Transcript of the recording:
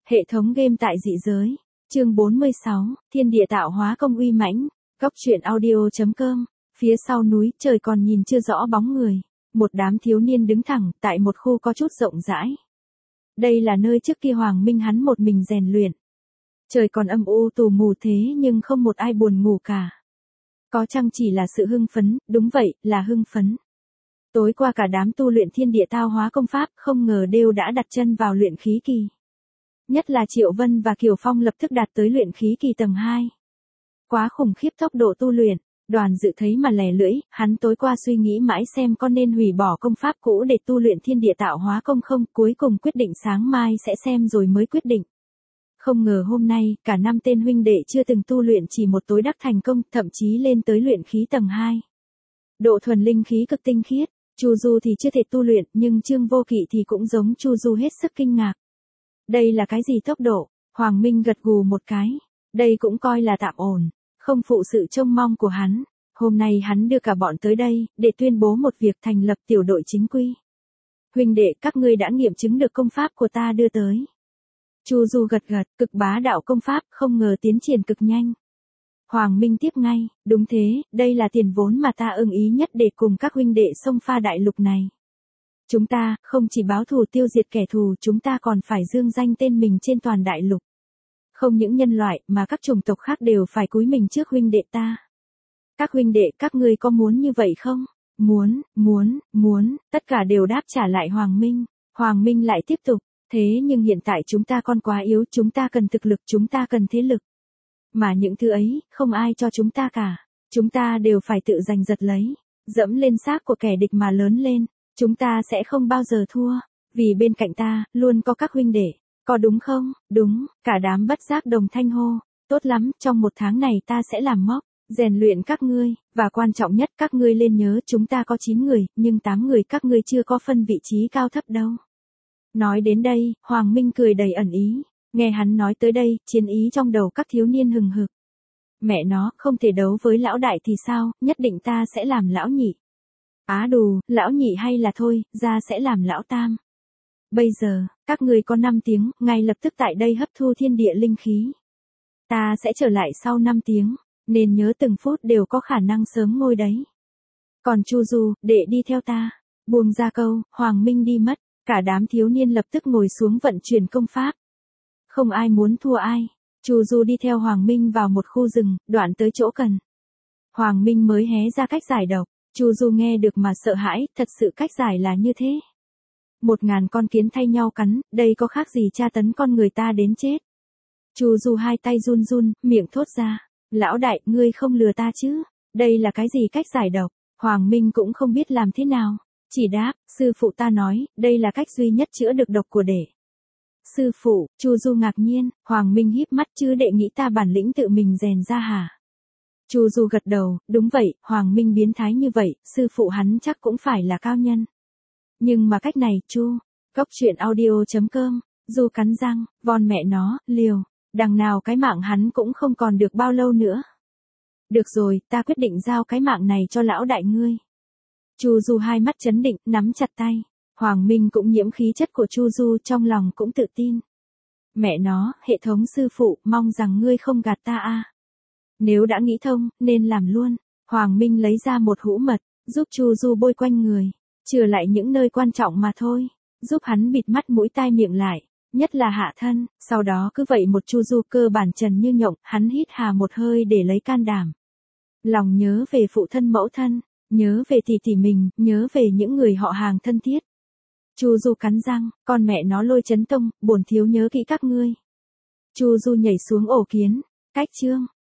Hệ thống game tại dị giới. Chương 46, Thiên địa tạo hóa công uy mãnh. Góc truyện audio.com. Phía sau núi, trời còn nhìn chưa rõ bóng người. Một đám thiếu niên đứng thẳng tại một khu có chút rộng rãi. Đây là nơi trước kia Hoàng Minh hắn một mình rèn luyện. Trời còn âm u tù mù thế nhưng không một ai buồn ngủ cả. Có chăng chỉ là sự hưng phấn, đúng vậy, là hưng phấn. Tối qua cả đám tu luyện thiên địa tạo hóa công pháp không ngờ đều đã đặt chân vào luyện khí kỳ. Nhất là Triệu Vân và Kiều Phong lập tức đạt tới luyện khí kỳ tầng 2. Quá khủng khiếp tốc độ tu luyện, Đoàn Dự thấy mà lè lưỡi, hắn tối qua suy nghĩ mãi xem có nên hủy bỏ công pháp cũ để tu luyện thiên địa tạo hóa công không, cuối cùng quyết định sáng mai sẽ xem rồi mới quyết định. Không ngờ hôm nay, cả 5 tên huynh đệ chưa từng tu luyện chỉ một tối đắc thành công, thậm chí lên tới luyện khí tầng 2. Độ thuần linh khí cực tinh khiết, Chu Du thì chưa thể tu luyện, nhưng Trương Vô Kỵ thì cũng giống Chu Du hết sức kinh ngạc. Đây là cái gì tốc độ? Hoàng Minh gật gù một cái. Đây cũng coi là tạm ổn, không phụ sự trông mong của hắn. Hôm nay hắn đưa cả bọn tới đây, để tuyên bố một việc thành lập tiểu đội chính quy. Huynh đệ, các ngươi đã nghiệm chứng được công pháp của ta đưa tới. Chu Du gật gật, cực bá đạo công pháp, không ngờ tiến triển cực nhanh. Hoàng Minh tiếp ngay, đúng thế, đây là tiền vốn mà ta ưng ý nhất để cùng các huynh đệ xông pha đại lục này. Chúng ta, không chỉ báo thù tiêu diệt kẻ thù, chúng ta còn phải dương danh tên mình trên toàn đại lục. Không những nhân loại, mà các chủng tộc khác đều phải cúi mình trước huynh đệ ta. Các huynh đệ, các ngươi có muốn như vậy không? Muốn, tất cả đều đáp trả lại Hoàng Minh. Hoàng Minh lại tiếp tục, thế nhưng hiện tại chúng ta còn quá yếu, chúng ta cần thực lực, chúng ta cần thế lực. Mà những thứ ấy, không ai cho chúng ta cả. Chúng ta đều phải tự giành giật lấy, dẫm lên xác của kẻ địch mà lớn lên. Chúng ta sẽ không bao giờ thua, vì bên cạnh ta, luôn có các huynh đệ. Có đúng không? Đúng, cả đám bất giác đồng thanh hô. Tốt lắm, trong 1 tháng này ta sẽ làm mốc, rèn luyện các ngươi, và quan trọng nhất các ngươi lên nhớ chúng ta có 9 người, nhưng 8 người các ngươi chưa có phân vị trí cao thấp đâu. Nói đến đây, Hoàng Minh cười đầy ẩn ý. Nghe hắn nói tới đây, chiến ý trong đầu các thiếu niên hừng hực. Mẹ nó, không thể đấu với lão đại thì sao, nhất định ta sẽ làm lão nhị. Á đù, lão nhị hay là thôi, ra sẽ làm lão tam. Bây giờ, các ngươi có 5 tiếng, ngay lập tức tại đây hấp thu thiên địa linh khí. Ta sẽ trở lại sau 5 tiếng, nên nhớ từng phút đều có khả năng sớm ngôi đấy. Còn Chu Du, đệ đi theo ta. Buông ra câu, Hoàng Minh đi mất, cả đám thiếu niên lập tức ngồi xuống vận chuyển công pháp. Không ai muốn thua ai. Chu Du đi theo Hoàng Minh vào một khu rừng, đoạn tới chỗ cần. Hoàng Minh mới hé ra cách giải độc. Chu Du nghe được mà sợ hãi, thật sự cách giải là như thế. 1000 con kiến thay nhau cắn, đây có khác gì tra tấn con người ta đến chết. Chu Du hai tay run run, miệng thốt ra. Lão đại, ngươi không lừa ta chứ? Đây là cái gì cách giải độc? Hoàng Minh cũng không biết làm thế nào. Chỉ đáp, sư phụ ta nói, đây là cách duy nhất chữa được độc của đệ. Sư phụ, Chu Du ngạc nhiên, Hoàng Minh híp mắt, chứ đệ nghĩ ta bản lĩnh tự mình rèn ra hả? Chu Du gật đầu, đúng vậy, Hoàng Minh biến thái như vậy, sư phụ hắn chắc cũng phải là cao nhân. Nhưng mà cách này, Góc truyện audio.com, Du cắn răng, von mẹ nó, liều, đằng nào cái mạng hắn cũng không còn được bao lâu nữa. Được rồi, ta quyết định giao cái mạng này cho lão đại ngươi. Chu Du hai mắt chấn định, nắm chặt tay. Hoàng Minh cũng nhiễm khí chất của Chu Du, trong lòng cũng tự tin. Mẹ nó, hệ thống sư phụ, mong rằng ngươi không gạt ta a. Nếu đã nghĩ thông, nên làm luôn. Hoàng Minh lấy ra một hũ mật, giúp Chu Du bôi quanh người, chừa lại những nơi quan trọng mà thôi, giúp hắn bịt mắt mũi tai miệng lại, nhất là hạ thân, sau đó cứ vậy một Chu Du cơ bản trần như nhộng, hắn hít hà một hơi để lấy can đảm. Lòng nhớ về phụ thân mẫu thân, nhớ về tỷ tỷ mình, nhớ về những người họ hàng thân thiết. Chu Du cắn răng, con mẹ nó Lôi Chấn Tông, bổn thiếu nhớ kỹ các ngươi. Chu Du nhảy xuống ổ kiến, cách chương.